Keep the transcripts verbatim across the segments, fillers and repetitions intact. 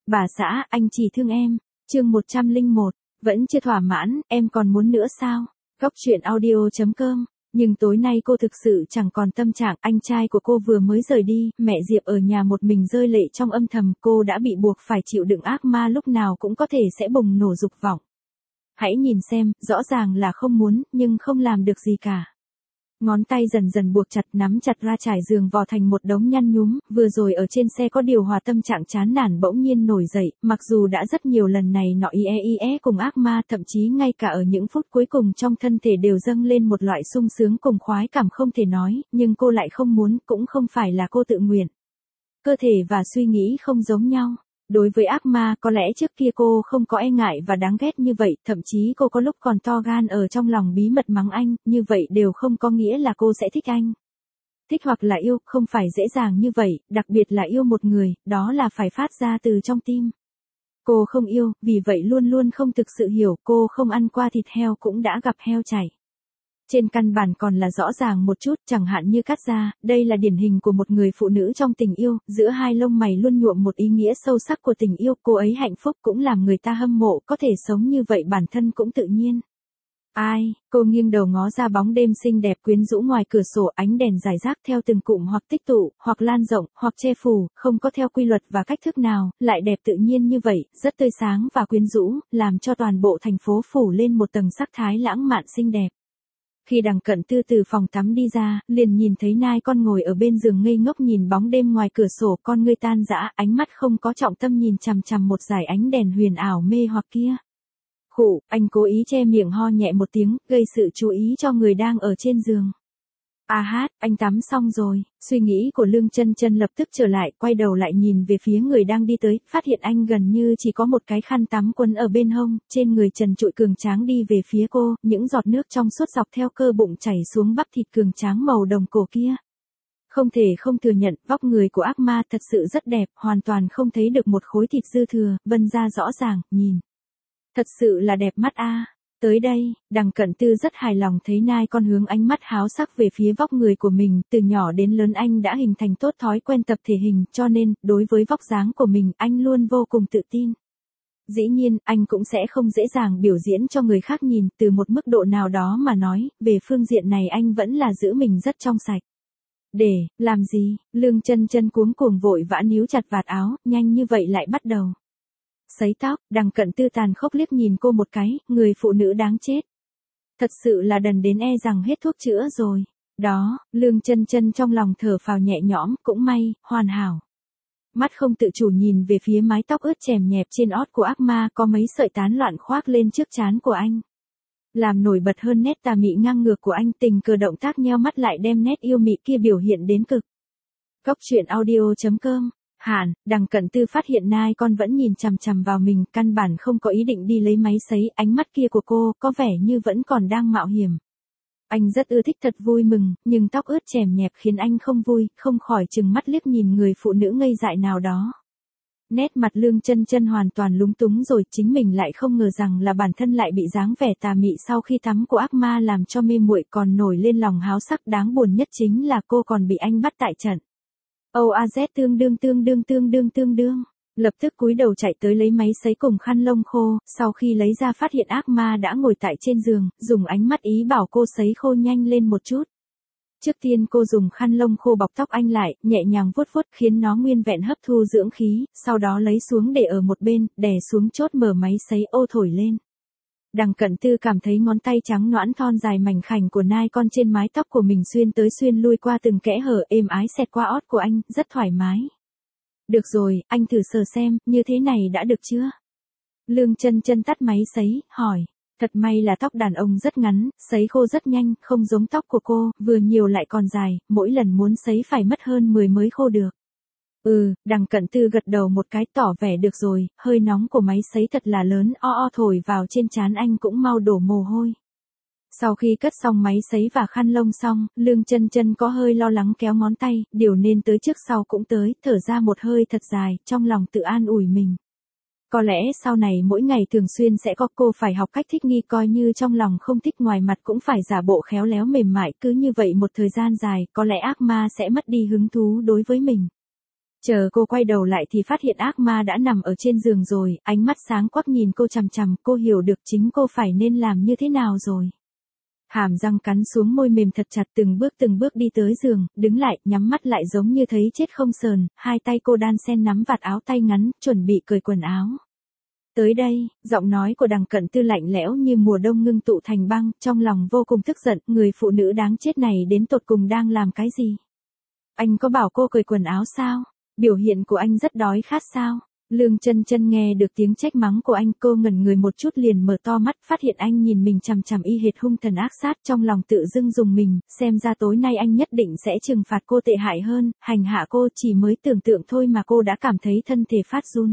Bà xã, anh chỉ thương em. Chương một trăm lẻ một, vẫn chưa thỏa mãn, em còn muốn nữa sao? Góc truyện audio chấm com. Nhưng tối nay cô thực sự chẳng còn tâm trạng, anh trai của cô vừa mới rời đi, mẹ Diệp ở nhà một mình rơi lệ trong âm thầm, cô đã bị buộc phải chịu đựng ác ma lúc nào cũng có thể sẽ bùng nổ dục vọng. Hãy nhìn xem, rõ ràng là không muốn, nhưng không làm được gì cả. Ngón tay dần dần buộc chặt, nắm chặt ra trải giường vò thành một đống nhăn nhúm, vừa rồi ở trên xe có điều hòa, tâm trạng chán nản bỗng nhiên nổi dậy, mặc dù đã rất nhiều lần này nọ ie ie cùng ác ma, thậm chí ngay cả ở những phút cuối cùng trong thân thể đều dâng lên một loại sung sướng cùng khoái cảm không thể nói, nhưng cô lại không muốn, cũng không phải là cô tự nguyện. Cơ thể và suy nghĩ không giống nhau. Đối với ác ma, có lẽ trước kia cô không có e ngại và đáng ghét như vậy, thậm chí cô có lúc còn to gan ở trong lòng bí mật mắng anh, như vậy đều không có nghĩa là cô sẽ thích anh. Thích hoặc là yêu, không phải dễ dàng như vậy, đặc biệt là yêu một người, đó là phải phát ra từ trong tim. Cô không yêu, vì vậy luôn luôn không thực sự hiểu, cô không ăn qua thịt heo cũng đã gặp heo chảy. Trên căn bản còn là rõ ràng một chút, chẳng hạn như cắt ra, đây là điển hình của một người phụ nữ trong tình yêu, giữa hai lông mày luôn nhuộm một ý nghĩa sâu sắc của tình yêu, cô ấy hạnh phúc cũng làm người ta hâm mộ, có thể sống như vậy bản thân cũng tự nhiên. Ai, cô nghiêng đầu ngó ra bóng đêm xinh đẹp quyến rũ ngoài cửa sổ, ánh đèn rải rác theo từng cụm hoặc tích tụ, hoặc lan rộng, hoặc che phủ, không có theo quy luật và cách thức nào, lại đẹp tự nhiên như vậy, rất tươi sáng và quyến rũ, làm cho toàn bộ thành phố phủ lên một tầng sắc thái lãng mạn xinh đẹp. Khi Đằng Cận Tư từ phòng tắm đi ra, liền nhìn thấy nai con ngồi ở bên giường ngây ngốc nhìn bóng đêm ngoài cửa sổ, con ngươi tan rã, ánh mắt không có trọng tâm nhìn chằm chằm một dải ánh đèn huyền ảo mê hoặc kia. Khụ, anh cố ý che miệng ho nhẹ một tiếng, gây sự chú ý cho người đang ở trên giường. À hát, anh tắm xong rồi, suy nghĩ của Lương Chân Chân lập tức trở lại, quay đầu lại nhìn về phía người đang đi tới, phát hiện anh gần như chỉ có một cái khăn tắm quấn ở bên hông, trên người trần trụi cường tráng đi về phía cô, những giọt nước trong suốt dọc theo cơ bụng chảy xuống bắp thịt cường tráng màu đồng cổ kia. Không thể không thừa nhận, vóc người của ác ma thật sự rất đẹp, hoàn toàn không thấy được một khối thịt dư thừa, vân ra rõ ràng, nhìn. Thật sự là đẹp mắt a. Tới đây, Đằng Cận Tư rất hài lòng thấy nai con hướng ánh mắt háo sắc về phía vóc người của mình, từ nhỏ đến lớn anh đã hình thành tốt thói quen tập thể hình, cho nên, đối với vóc dáng của mình, anh luôn vô cùng tự tin. Dĩ nhiên, anh cũng sẽ không dễ dàng biểu diễn cho người khác nhìn, từ một mức độ nào đó mà nói, về phương diện này anh vẫn là giữ mình rất trong sạch. Để, làm gì, Lương Chân Chân cuống cuồng vội vã níu chặt vạt áo, nhanh như vậy lại bắt đầu sấy tóc. Đằng Cận Tư tàn khốc liếc nhìn cô một cái, người phụ nữ đáng chết. Thật sự là đần đến e rằng hết thuốc chữa rồi. Đó, Lương Chân Chân trong lòng thở phào nhẹ nhõm, cũng may, hoàn hảo. Mắt không tự chủ nhìn về phía mái tóc ướt chèm nhẹp trên ót của ác ma, có mấy sợi tán loạn khoác lên trước trán của anh. Làm nổi bật hơn nét tà mị ngang ngược của anh, tình cờ động tác nheo mắt lại đem nét yêu mị kia biểu hiện đến cực. Góc truyện audio chấm com. Hàn, Đằng Cận Tư phát hiện nai con vẫn nhìn chằm chằm vào mình, căn bản không có ý định đi lấy máy sấy, ánh mắt kia của cô, có vẻ như vẫn còn đang mạo hiểm. Anh rất ưa thích, thật vui mừng, nhưng tóc ướt chèm nhẹp khiến anh không vui, không khỏi trừng mắt liếc nhìn người phụ nữ ngây dại nào đó. Nét mặt Lương Chân Chân hoàn toàn lúng túng rồi, chính mình lại không ngờ rằng là bản thân lại bị dáng vẻ tà mị sau khi tắm của ác ma làm cho mê muội, còn nổi lên lòng háo sắc. Đáng buồn nhất chính là cô còn bị anh bắt tại trận. Âu a dét tương đương tương đương tương đương tương đương, lập tức cúi đầu chạy tới lấy máy sấy cùng khăn lông khô, sau khi lấy ra phát hiện ác ma đã ngồi tại trên giường, dùng ánh mắt ý bảo cô sấy khô nhanh lên một chút. Trước tiên cô dùng khăn lông khô bọc tóc anh lại, nhẹ nhàng vuốt vuốt khiến nó nguyên vẹn hấp thu dưỡng khí, sau đó lấy xuống để ở một bên, đè xuống chốt mở máy sấy ô thổi lên. Đằng Cận Tư cảm thấy ngón tay trắng nõn thon dài mảnh khảnh của nai con trên mái tóc của mình xuyên tới xuyên lui qua từng kẽ hở, êm ái xẹt qua ót của anh, rất thoải mái. Được rồi, anh thử sờ xem, như thế này đã được chưa? Lương Chân Chân tắt máy sấy, hỏi. Thật may là tóc đàn ông rất ngắn, sấy khô rất nhanh, không giống tóc của cô, vừa nhiều lại còn dài, mỗi lần muốn sấy phải mất hơn mười mới khô được. Ừ, Đằng Cận Tư gật đầu một cái tỏ vẻ được rồi, hơi nóng của máy sấy thật là lớn, o o thổi vào trên trán anh cũng mau đổ mồ hôi. Sau khi cất xong máy sấy và khăn lông xong, Lương Chân Chân có hơi lo lắng kéo ngón tay, điều nên tới trước sau cũng tới, thở ra một hơi thật dài, trong lòng tự an ủi mình. Có lẽ sau này mỗi ngày thường xuyên sẽ có cô phải học cách thích nghi, coi như trong lòng không thích ngoài mặt cũng phải giả bộ khéo léo mềm mại, cứ như vậy một thời gian dài, có lẽ ác ma sẽ mất đi hứng thú đối với mình. Chờ cô quay đầu lại thì phát hiện ác ma đã nằm ở trên giường rồi, ánh mắt sáng quắc nhìn cô chằm chằm, cô hiểu được chính cô phải nên làm như thế nào rồi. Hàm răng cắn xuống môi mềm thật chặt, từng bước từng bước đi tới giường, đứng lại, nhắm mắt lại giống như thấy chết không sờn, hai tay cô đan sen nắm vạt áo tay ngắn, chuẩn bị cởi quần áo. Tới đây, giọng nói của Đằng Cận Tư lạnh lẽo như mùa đông ngưng tụ thành băng, trong lòng vô cùng tức giận, người phụ nữ đáng chết này đến tột cùng đang làm cái gì? Anh có bảo cô cởi quần áo sao? Biểu hiện của anh rất đói khát sao? Lương Chân Chân nghe được tiếng trách mắng của anh, cô ngẩn người một chút liền mở to mắt, phát hiện anh nhìn mình chằm chằm y hệt hung thần ác sát, trong lòng tự dưng dùng mình, xem ra tối nay anh nhất định sẽ trừng phạt cô tệ hại hơn, hành hạ cô, chỉ mới tưởng tượng thôi mà cô đã cảm thấy thân thể phát run.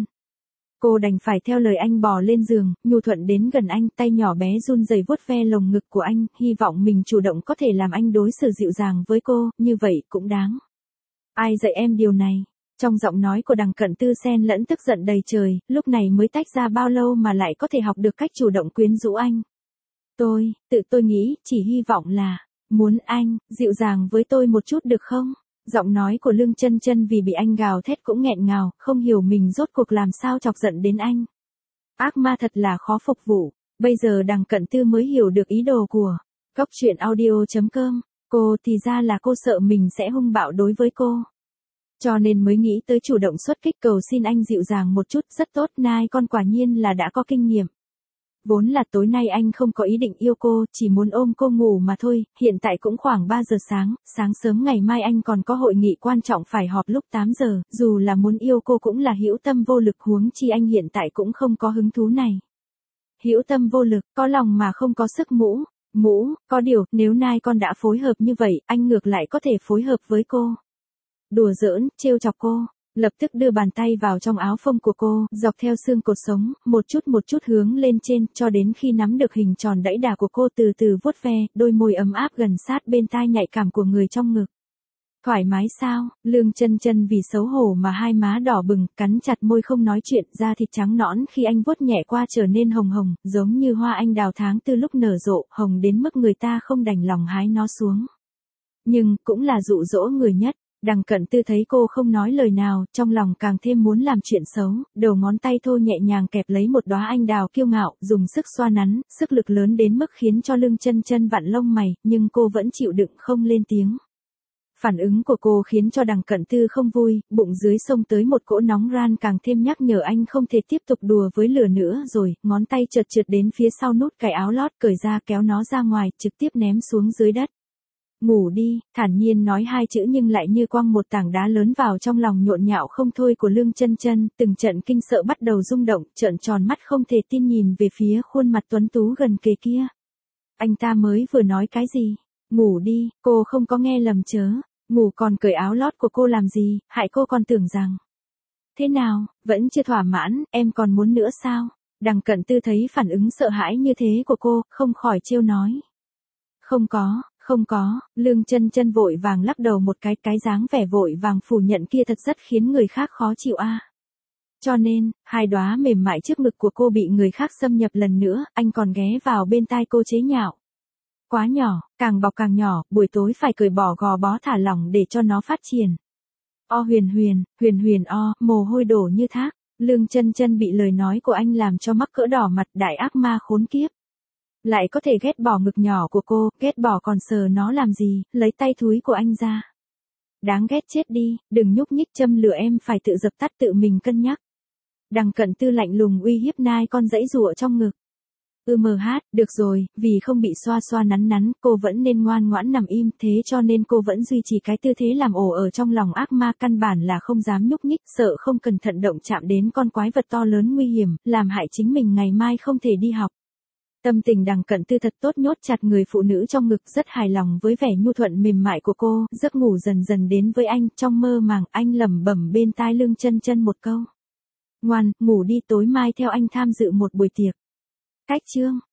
Cô đành phải theo lời anh bò lên giường, nhu thuận đến gần anh, tay nhỏ bé run rẩy vuốt ve lồng ngực của anh, hy vọng mình chủ động có thể làm anh đối xử dịu dàng với cô, như vậy cũng đáng. Ai dạy em điều này? Trong giọng nói của Đằng Cận Tư xen lẫn tức giận đầy trời, lúc này mới tách ra bao lâu mà lại có thể học được cách chủ động quyến rũ anh. Tôi, tự tôi nghĩ, chỉ hy vọng là, muốn anh, dịu dàng với tôi một chút được không? Giọng nói của Lương Chân Chân vì bị anh gào thét cũng nghẹn ngào, không hiểu mình rốt cuộc làm sao chọc giận đến anh. Ác ma thật là khó phục vụ, bây giờ Đằng Cận Tư mới hiểu được ý đồ của Cốc Truyện Audio chấm com, cô thì ra là cô sợ mình sẽ hung bạo đối với cô. Cho nên mới nghĩ tới chủ động xuất kích cầu xin anh dịu dàng một chút, rất tốt, nai con quả nhiên là đã có kinh nghiệm. Vốn là tối nay anh không có ý định yêu cô, chỉ muốn ôm cô ngủ mà thôi, hiện tại cũng khoảng ba giờ sáng, sáng sớm ngày mai anh còn có hội nghị quan trọng phải họp lúc tám giờ, dù là muốn yêu cô cũng là hữu tâm vô lực, huống chi anh hiện tại cũng không có hứng thú này. Hữu tâm vô lực, có lòng mà không có sức mũ, mũ, có điều, nếu nai con đã phối hợp như vậy, anh ngược lại có thể phối hợp với cô. Đùa giỡn, trêu chọc cô, lập tức đưa bàn tay vào trong áo phông của cô, dọc theo xương cột sống, một chút một chút hướng lên trên, cho đến khi nắm được hình tròn đẫy đà của cô từ từ vuốt ve, đôi môi ấm áp gần sát bên tai nhạy cảm của người trong ngực. Thoải mái sao? Lương Chân Chân vì xấu hổ mà hai má đỏ bừng, cắn chặt môi không nói chuyện, da thịt trắng nõn khi anh vuốt nhẹ qua trở nên hồng hồng, giống như hoa anh đào tháng tư lúc nở rộ, hồng đến mức người ta không đành lòng hái nó xuống. Nhưng, cũng là dụ dỗ người nhất. Đằng Cận Tư thấy cô không nói lời nào, trong lòng càng thêm muốn làm chuyện xấu, đầu ngón tay thô nhẹ nhàng kẹp lấy một đóa anh đào kiêu ngạo, dùng sức xoa nắn, sức lực lớn đến mức khiến cho Lương Chân Chân vặn lông mày, nhưng cô vẫn chịu đựng không lên tiếng. Phản ứng của cô khiến cho Đằng Cận Tư không vui, bụng dưới xông tới một cỗ nóng ran càng thêm nhắc nhở anh không thể tiếp tục đùa với lửa nữa rồi, ngón tay trượt trượt đến phía sau nút cái áo lót, cởi ra kéo nó ra ngoài, trực tiếp ném xuống dưới đất. Ngủ đi, thản nhiên nói hai chữ nhưng lại như quăng một tảng đá lớn vào trong lòng nhộn nhạo không thôi của Lương Chân Chân, từng trận kinh sợ bắt đầu rung động, trợn tròn mắt không thể tin nhìn về phía khuôn mặt tuấn tú gần kề kia. Anh ta mới vừa nói cái gì? Ngủ đi, cô không có nghe lầm chớ, ngủ còn cởi áo lót của cô làm gì, hại cô còn tưởng rằng. Thế nào, vẫn chưa thỏa mãn, em còn muốn nữa sao? Đằng Cận Tư thấy phản ứng sợ hãi như thế của cô, không khỏi trêu nói. Không có. Không có, Lương Chân Chân vội vàng lắc đầu một cái, cái dáng vẻ vội vàng phủ nhận kia thật rất khiến người khác khó chịu a. À. Cho nên, hai đóa mềm mại trước ngực của cô bị người khác xâm nhập lần nữa, anh còn ghé vào bên tai cô chế nhạo. Quá nhỏ, càng bọc càng nhỏ, buổi tối phải cởi bỏ gò bó thả lỏng để cho nó phát triển. O huyền huyền, huyền huyền o, mồ hôi đổ như thác, Lương Chân Chân bị lời nói của anh làm cho mắc cỡ đỏ mặt, đại ác ma khốn kiếp. Lại có thể ghét bỏ ngực nhỏ của cô, ghét bỏ còn sờ nó làm gì, lấy tay thúi của anh ra. Đáng ghét chết đi, đừng nhúc nhích châm lửa em phải tự dập tắt tự mình cân nhắc. Đằng Cận Tư lạnh lùng uy hiếp nai con dãy rụa trong ngực. Ừ mờ hát, được rồi, vì không bị xoa xoa nắn nắn, cô vẫn nên ngoan ngoãn nằm im, thế cho nên cô vẫn duy trì cái tư thế làm ổ ở trong lòng ác ma, căn bản là không dám nhúc nhích, sợ không cẩn thận động chạm đến con quái vật to lớn nguy hiểm, làm hại chính mình ngày mai không thể đi học. Tâm tình Đằng Cận Tư thật tốt, nhốt chặt người phụ nữ trong ngực, rất hài lòng với vẻ nhu thuận mềm mại của cô, giấc ngủ dần dần đến với anh, trong mơ màng, anh lẩm bẩm bên tai Lương Chân Chân một câu. Ngoan, ngủ đi, tối mai theo anh tham dự một buổi tiệc. Cách chương